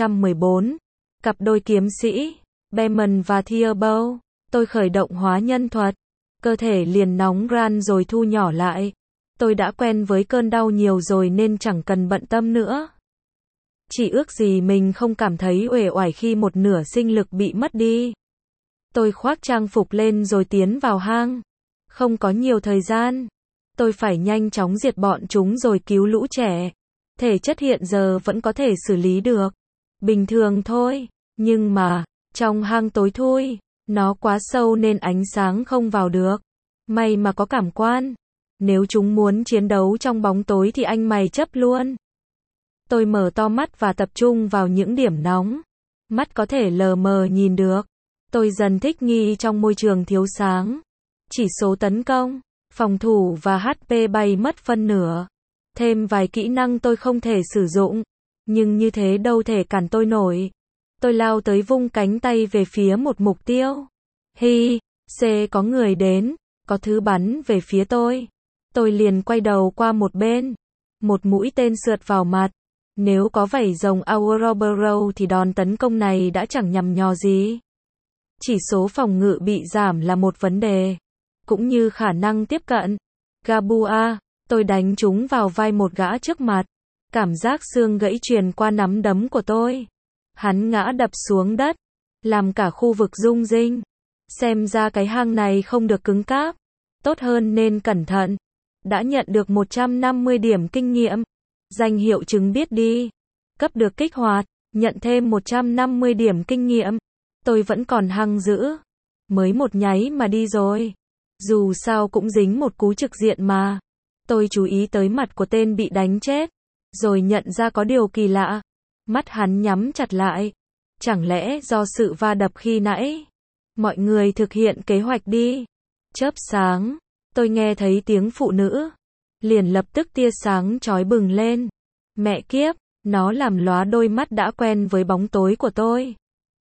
314, cặp đôi kiếm sĩ, Beman và Theobald, tôi khởi động hóa nhân thuật, cơ thể liền nóng ran rồi thu nhỏ lại, tôi đã quen với cơn đau nhiều rồi nên chẳng cần bận tâm nữa. Chỉ ước gì mình không cảm thấy uể oải khi một nửa sinh lực bị mất đi. Tôi khoác trang phục lên rồi tiến vào hang. Không có nhiều thời gian. Tôi phải nhanh chóng diệt bọn chúng rồi cứu lũ trẻ. Thể chất hiện giờ vẫn có thể xử lý được. Bình thường thôi. Nhưng mà, trong hang tối thui, nó quá sâu nên ánh sáng không vào được. May mà có cảm quan. Nếu chúng muốn chiến đấu trong bóng tối thì anh mày chấp luôn. Tôi mở to mắt và tập trung vào những điểm nóng. Mắt có thể lờ mờ nhìn được. Tôi dần thích nghi trong môi trường thiếu sáng. Chỉ số tấn công Phòng thủ và HP bay mất phân nửa. Thêm vài kỹ năng tôi không thể sử dụng. Nhưng như thế đâu thể cản tôi nổi. Tôi lao tới vung cánh tay về phía một mục tiêu. Hi, C có người đến, có thứ bắn về phía tôi. Tôi liền quay đầu qua một bên. Một mũi tên sượt vào mặt. Nếu có vảy rồng Ouroboros thì đòn tấn công này đã chẳng nhằm nhò gì. Chỉ số phòng ngự bị giảm là một vấn đề. Cũng như khả năng tiếp cận. Gabua, tôi đánh trúng vào vai một gã trước mặt. Cảm giác xương gãy truyền qua nắm đấm của tôi. Hắn ngã đập xuống đất. Làm cả khu vực rung rinh. Xem ra cái hang này không được cứng cáp. Tốt hơn nên cẩn thận. Đã nhận được 150 điểm kinh nghiệm. Danh hiệu chứng biết đi. Cấp được kích hoạt. Nhận thêm 150 điểm kinh nghiệm. Tôi vẫn còn hăng dữ. Mới một nháy mà đi rồi. Dù sao cũng dính một cú trực diện mà. Tôi chú ý tới mặt của tên bị đánh chết. Rồi nhận ra có điều kỳ lạ. Mắt hắn nhắm chặt lại. Chẳng lẽ do sự va đập khi nãy? Mọi người thực hiện kế hoạch đi. Chớp sáng. Tôi nghe thấy tiếng phụ nữ. Liền lập tức tia sáng chói bừng lên. Mẹ kiếp, nó làm lóa đôi mắt đã quen với bóng tối của tôi.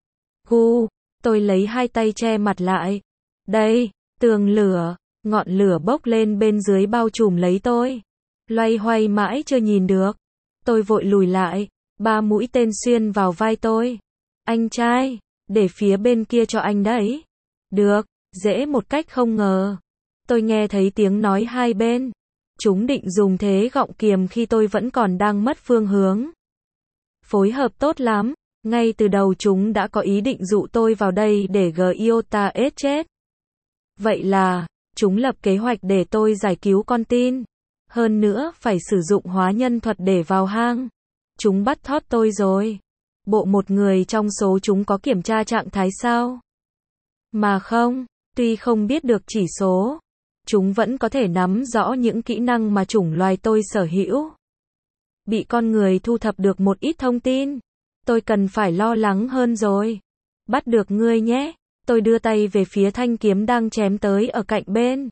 Gu, tôi lấy hai tay che mặt lại. Đây, tường lửa, ngọn lửa bốc lên bên dưới bao trùm lấy tôi. Loay hoay mãi chưa nhìn được. Tôi vội lùi lại, 3 mũi tên xuyên vào vai tôi. Anh trai, để phía bên kia cho anh đấy. Được, dễ một cách không ngờ. Tôi nghe thấy tiếng nói hai bên. Chúng định dùng thế gọng kiềm khi tôi vẫn còn đang mất phương hướng. Phối hợp tốt lắm, ngay từ đầu chúng đã có ý định dụ tôi vào đây để Giota S chết. Vậy là, chúng lập kế hoạch để tôi giải cứu con tin. Hơn nữa, phải sử dụng hóa nhân thuật để vào hang. Chúng bắt thóp tôi rồi. Bộ một người trong số chúng có kiểm tra trạng thái sao? Mà không, tuy không biết được chỉ số, chúng vẫn có thể nắm rõ những kỹ năng mà chủng loài tôi sở hữu. Bị con người thu thập được một ít thông tin. Tôi cần phải lo lắng hơn rồi. Bắt được ngươi nhé. Tôi đưa tay về phía thanh kiếm đang chém tới ở cạnh bên.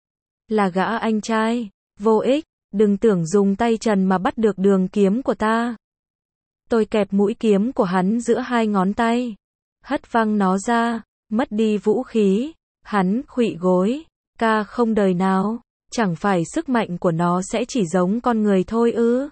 Là gã anh trai. Vô ích, đừng tưởng dùng tay trần mà bắt được đường kiếm của ta. Tôi kẹp mũi kiếm của hắn giữa hai ngón tay. Hất văng nó ra, mất đi vũ khí. Hắn khuỵu gối. Ca không đời nào. Chẳng phải sức mạnh của nó sẽ chỉ giống con người thôi ư?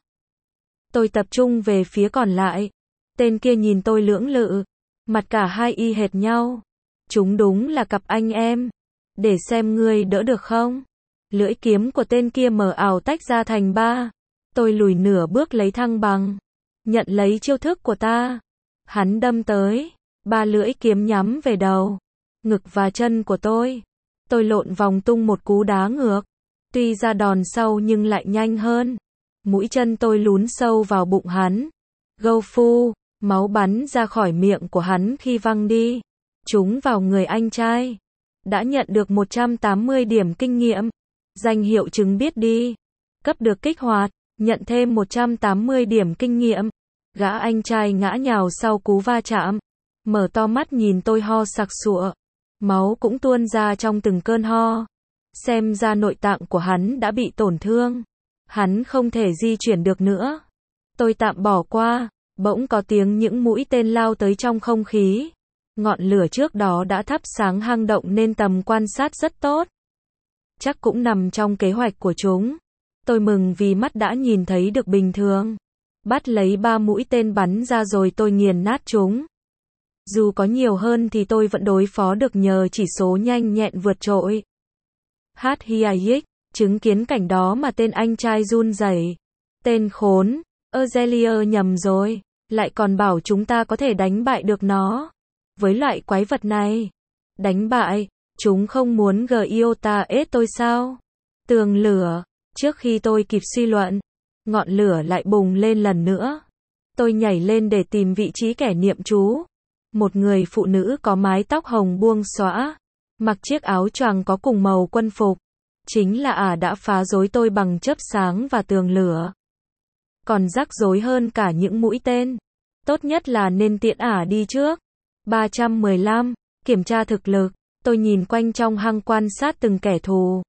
Tôi tập trung về phía còn lại. Tên kia nhìn tôi lưỡng lự. Mặt cả hai y hệt nhau. Chúng đúng là cặp anh em. Để xem ngươi đỡ được không? Lưỡi kiếm của tên kia mờ ảo tách ra thành 3. Tôi lùi nửa bước lấy thăng bằng. Nhận lấy chiêu thức của ta. Hắn đâm tới. 3 lưỡi kiếm nhắm về đầu, ngực và chân của tôi. Tôi lộn vòng tung một cú đá ngược. Tuy ra đòn sau nhưng lại nhanh hơn. Mũi chân tôi lún sâu vào bụng hắn. Gâu phu, máu bắn ra khỏi miệng của hắn khi văng đi. Trúng vào người anh trai. Đã nhận được 180 điểm kinh nghiệm. Danh hiệu chứng biết đi. Cấp được kích hoạt, nhận thêm 180 điểm kinh nghiệm. Gã anh trai ngã nhào sau cú va chạm. Mở to mắt nhìn tôi ho sặc sụa. Máu cũng tuôn ra trong từng cơn ho. Xem ra nội tạng của hắn đã bị tổn thương. Hắn không thể di chuyển được nữa. Tôi tạm bỏ qua. Bỗng có tiếng những mũi tên lao tới trong không khí. Ngọn lửa trước đó đã thắp sáng hang động nên tầm quan sát rất tốt. Chắc cũng nằm trong kế hoạch của chúng. Tôi mừng vì mắt đã nhìn thấy được bình thường. Bắt lấy 3 mũi tên bắn ra rồi tôi nghiền nát chúng. Dù có nhiều hơn thì tôi vẫn đối phó được nhờ chỉ số nhanh nhẹn vượt trội. Hyayik, chứng kiến cảnh đó mà tên anh trai run rẩy. Tên khốn, Azelier nhầm rồi, lại còn bảo chúng ta có thể đánh bại được nó. Với loại quái vật này, đánh bại, chúng không muốn Giota S tôi sao? Tường lửa, trước khi tôi kịp suy luận, ngọn lửa lại bùng lên lần nữa. Tôi nhảy lên để tìm vị trí kẻ niệm chú. Một người phụ nữ có mái tóc hồng buông xõa, mặc chiếc áo choàng có cùng màu quân phục. Chính là ả đã phá rối tôi bằng chớp sáng và tường lửa. Còn rắc rối hơn cả những mũi tên. Tốt nhất là nên tiễn ả đi trước. 315. Kiểm tra thực lực. Tôi nhìn quanh trong hang quan sát từng kẻ thù.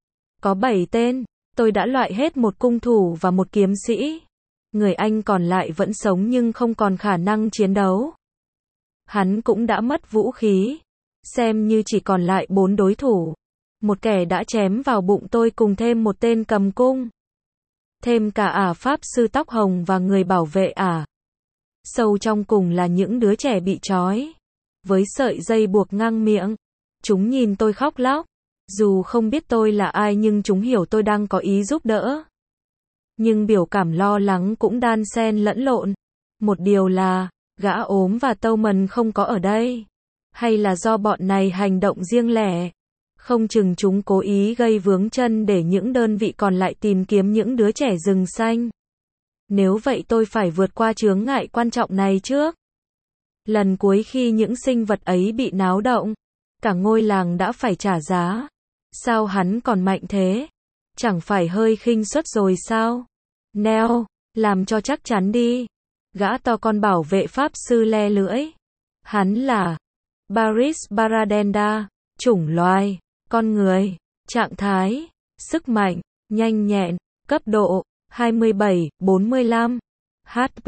Có 7 tên, tôi đã loại hết một cung thủ và một kiếm sĩ. Người anh còn lại vẫn sống nhưng không còn khả năng chiến đấu. Hắn cũng đã mất vũ khí. Xem như chỉ còn lại 4 đối thủ. Một kẻ đã chém vào bụng tôi cùng thêm một tên cầm cung. Thêm cả pháp sư tóc hồng và người bảo vệ Sâu trong cùng là những đứa trẻ bị trói với sợi dây buộc ngang miệng. Chúng nhìn tôi khóc lóc. Dù không biết tôi là ai nhưng chúng hiểu tôi đang có ý giúp đỡ. Nhưng biểu cảm lo lắng cũng đan xen lẫn lộn. Một điều là, gã ốm và Towman không có ở đây. Hay là do bọn này hành động riêng lẻ. Không chừng chúng cố ý gây vướng chân để những đơn vị còn lại tìm kiếm những đứa trẻ rừng xanh. Nếu vậy tôi phải vượt qua chướng ngại quan trọng này trước. Lần cuối khi những sinh vật ấy bị náo động, cả ngôi làng đã phải trả giá. Sao hắn còn mạnh thế? Chẳng phải hơi khinh suất rồi sao? Neo, làm cho chắc chắn đi. Gã to con bảo vệ pháp sư le lưỡi. Hắn là Baris Baradenda, chủng loài, con người, trạng thái, sức mạnh, nhanh nhẹn, cấp độ 27-45, HP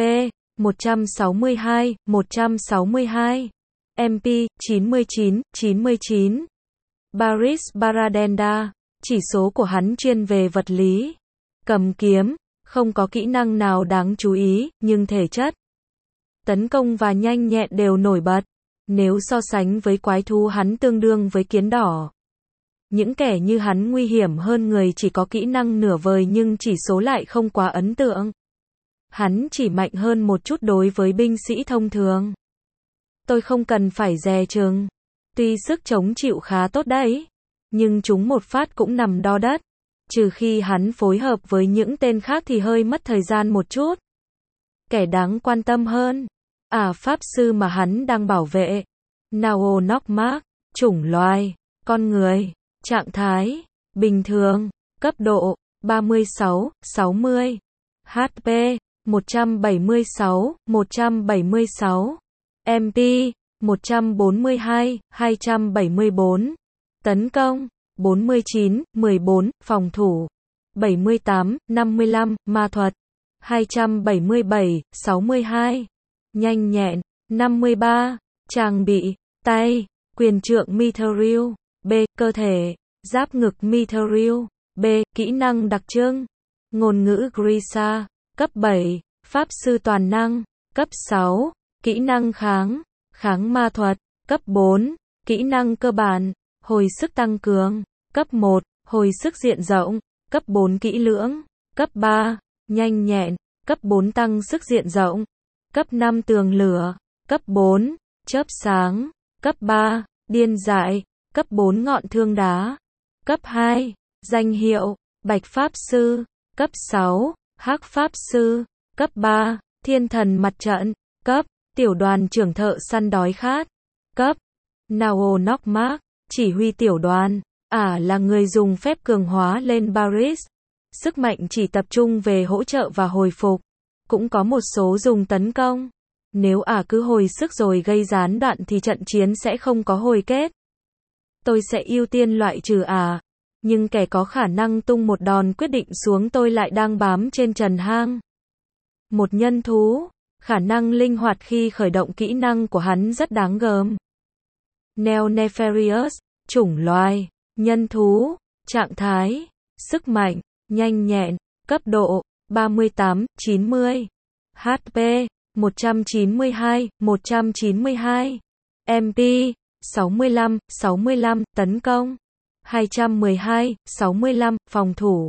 162, MP 99. Baris Baradenda, chỉ số của hắn chuyên về vật lý, cầm kiếm, không có kỹ năng nào đáng chú ý, nhưng thể chất, tấn công và nhanh nhẹn đều nổi bật. Nếu so sánh với quái thú hắn tương đương với kiến đỏ. Những kẻ như hắn nguy hiểm hơn người chỉ có kỹ năng nửa vời nhưng chỉ số lại không quá ấn tượng. Hắn chỉ mạnh hơn một chút đối với binh sĩ thông thường. Tôi không cần phải dè chừng. Tuy sức chống chịu khá tốt đấy, nhưng chúng một phát cũng nằm đo đất. Trừ khi hắn phối hợp với những tên khác thì hơi mất thời gian một chút. Kẻ đáng quan tâm hơn, pháp sư mà hắn đang bảo vệ. Nao Nokmak, chủng loài, con người, trạng thái, bình thường, cấp độ 36-60, HP 176, MP 142-274, tấn công 49-14, phòng thủ 78-55, ma thuật 277-62, nhanh nhẹn 53, trang bị, tay, quyền trượng Mithril, B, cơ thể, giáp ngực Mithril, B, kỹ năng đặc trưng, ngôn ngữ Grisha, cấp 7, pháp sư toàn năng, cấp 6, kỹ năng kháng ma thuật, cấp 4, kỹ năng cơ bản, hồi sức tăng cường, cấp 1, hồi sức diện rộng, cấp 4 kỹ lưỡng, cấp 3, nhanh nhẹn, cấp 4 tăng sức diện rộng, cấp 5 tường lửa, cấp 4, chớp sáng, cấp 3, điên dại, cấp 4 ngọn thương đá, cấp 2, danh hiệu, bạch pháp sư, cấp 6, hắc pháp sư, cấp 3, thiên thần mặt trận, cấp, tiểu đoàn trưởng thợ săn đói khát, cấp, Nao Nokmak, chỉ huy tiểu đoàn, là người dùng phép cường hóa lên Baris, sức mạnh chỉ tập trung về hỗ trợ và hồi phục, cũng có một số dùng tấn công. Nếu cứ hồi sức rồi gây gián đoạn thì trận chiến sẽ không có hồi kết. Tôi sẽ ưu tiên loại trừ nhưng kẻ có khả năng tung một đòn quyết định xuống tôi lại đang bám trên trần hang. Một nhân thú, khả năng linh hoạt khi khởi động kỹ năng của hắn rất đáng gờm. Neo Nefarious, chủng loài, nhân thú, trạng thái, sức mạnh, nhanh nhẹn, cấp độ 38-90, HP 192, MP 65, tấn công 212-65, phòng thủ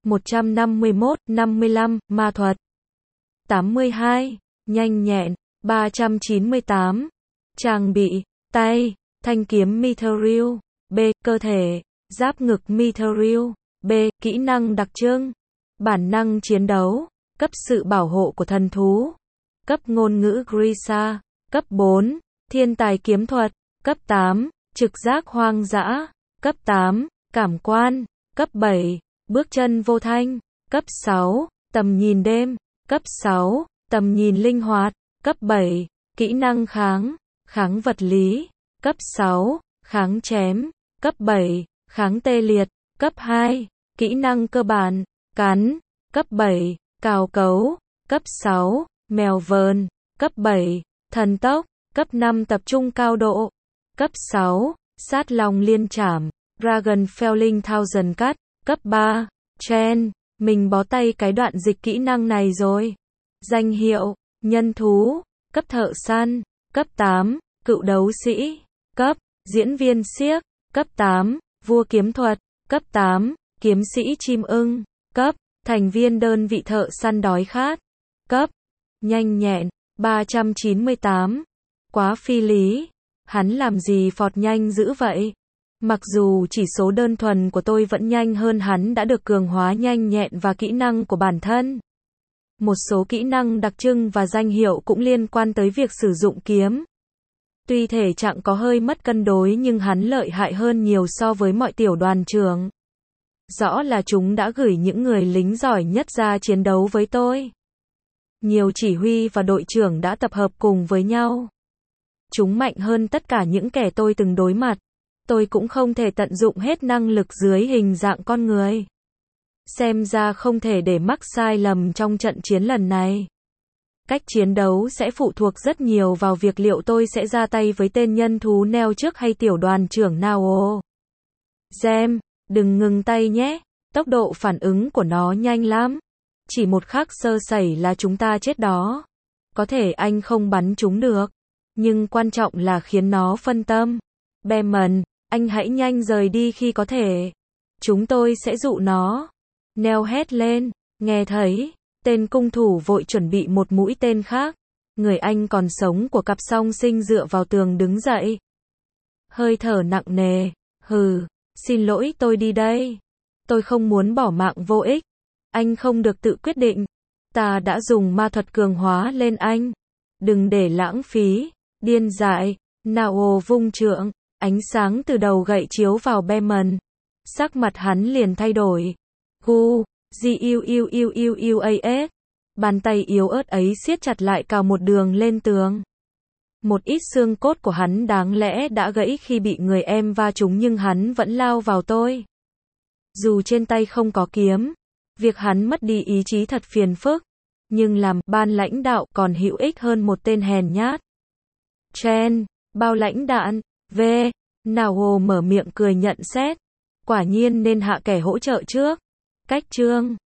151-55, ma thuật 82, nhanh nhẹn 398, trang bị, tay, thanh kiếm Mithril, B, cơ thể, giáp ngực Mithril, B, kỹ năng đặc trưng, bản năng chiến đấu, cấp sự bảo hộ của thần thú, cấp ngôn ngữ Grisha, cấp 4, thiên tài kiếm thuật, cấp 8, trực giác hoang dã, cấp 8, cảm quan, cấp 7, bước chân vô thanh, cấp 6, tầm nhìn đêm, cấp 6, tầm nhìn linh hoạt, cấp 7, kỹ năng kháng vật lý, cấp 6, kháng chém, cấp 7, kháng tê liệt, cấp 2, Kỹ năng cơ bản, cắn, cấp 7, cào cấu, cấp 6, mèo vờn, cấp 7, thần tốc, cấp 5 tập trung cao độ, cấp 6, sát long liên trảm, Dragon Felling Thousand Cut, cấp 3, Chen, mình bó tay cái đoạn dịch kỹ năng này rồi. Danh hiệu, nhân thú, cấp thợ săn, cấp 8, cựu đấu sĩ, cấp, diễn viên xiếc, cấp 8, vua kiếm thuật, cấp 8, kiếm sĩ chim ưng, cấp, thành viên đơn vị thợ săn đói khát, cấp, nhanh nhẹn, 398, quá phi lý, hắn làm gì phọt nhanh dữ vậy? Mặc dù chỉ số đơn thuần của tôi vẫn nhanh hơn hắn đã được cường hóa nhanh nhẹn và kỹ năng của bản thân. Một số kỹ năng đặc trưng và danh hiệu cũng liên quan tới việc sử dụng kiếm. Tuy thể trạng có hơi mất cân đối nhưng hắn lợi hại hơn nhiều so với mọi tiểu đoàn trưởng. Rõ là chúng đã gửi những người lính giỏi nhất ra chiến đấu với tôi. Nhiều chỉ huy và đội trưởng đã tập hợp cùng với nhau. Chúng mạnh hơn tất cả những kẻ tôi từng đối mặt. Tôi cũng không thể tận dụng hết năng lực dưới hình dạng con người. Xem ra không thể để mắc sai lầm trong trận chiến lần này. Cách chiến đấu sẽ phụ thuộc rất nhiều vào việc liệu tôi sẽ ra tay với tên nhân thú neo trước hay tiểu đoàn trưởng nào. Gem, đừng ngừng tay nhé, tốc độ phản ứng của nó nhanh lắm. Chỉ một khắc sơ sẩy là chúng ta chết đó. Có thể anh không bắn chúng được, nhưng quan trọng là khiến nó phân tâm. Beman, anh hãy nhanh rời đi khi có thể. Chúng tôi sẽ dụ nó. Neo hét lên, nghe thấy, tên cung thủ vội chuẩn bị một mũi tên khác. Người anh còn sống của cặp song sinh dựa vào tường đứng dậy. Hơi thở nặng nề, xin lỗi tôi đi đây. Tôi không muốn bỏ mạng vô ích. Anh không được tự quyết định. Ta đã dùng ma thuật cường hóa lên anh. Đừng để lãng phí, điên dại, Nao vung trượng, ánh sáng từ đầu gậy chiếu vào Beman. Sắc mặt hắn liền thay đổi. Guuuuuuuas. Bàn tay yếu ớt ấy siết chặt lại cào một đường lên tường. Một ít xương cốt của hắn đáng lẽ đã gãy khi bị người em va trúng nhưng hắn vẫn lao vào tôi. Dù trên tay không có kiếm, việc hắn mất đi ý chí thật phiền phức, nhưng làm ban lãnh đạo còn hữu ích hơn một tên hèn nhát. Chen, bao lãnh đạn, Nao mở miệng cười nhận xét. Quả nhiên nên hạ kẻ hỗ trợ trước. Cách chương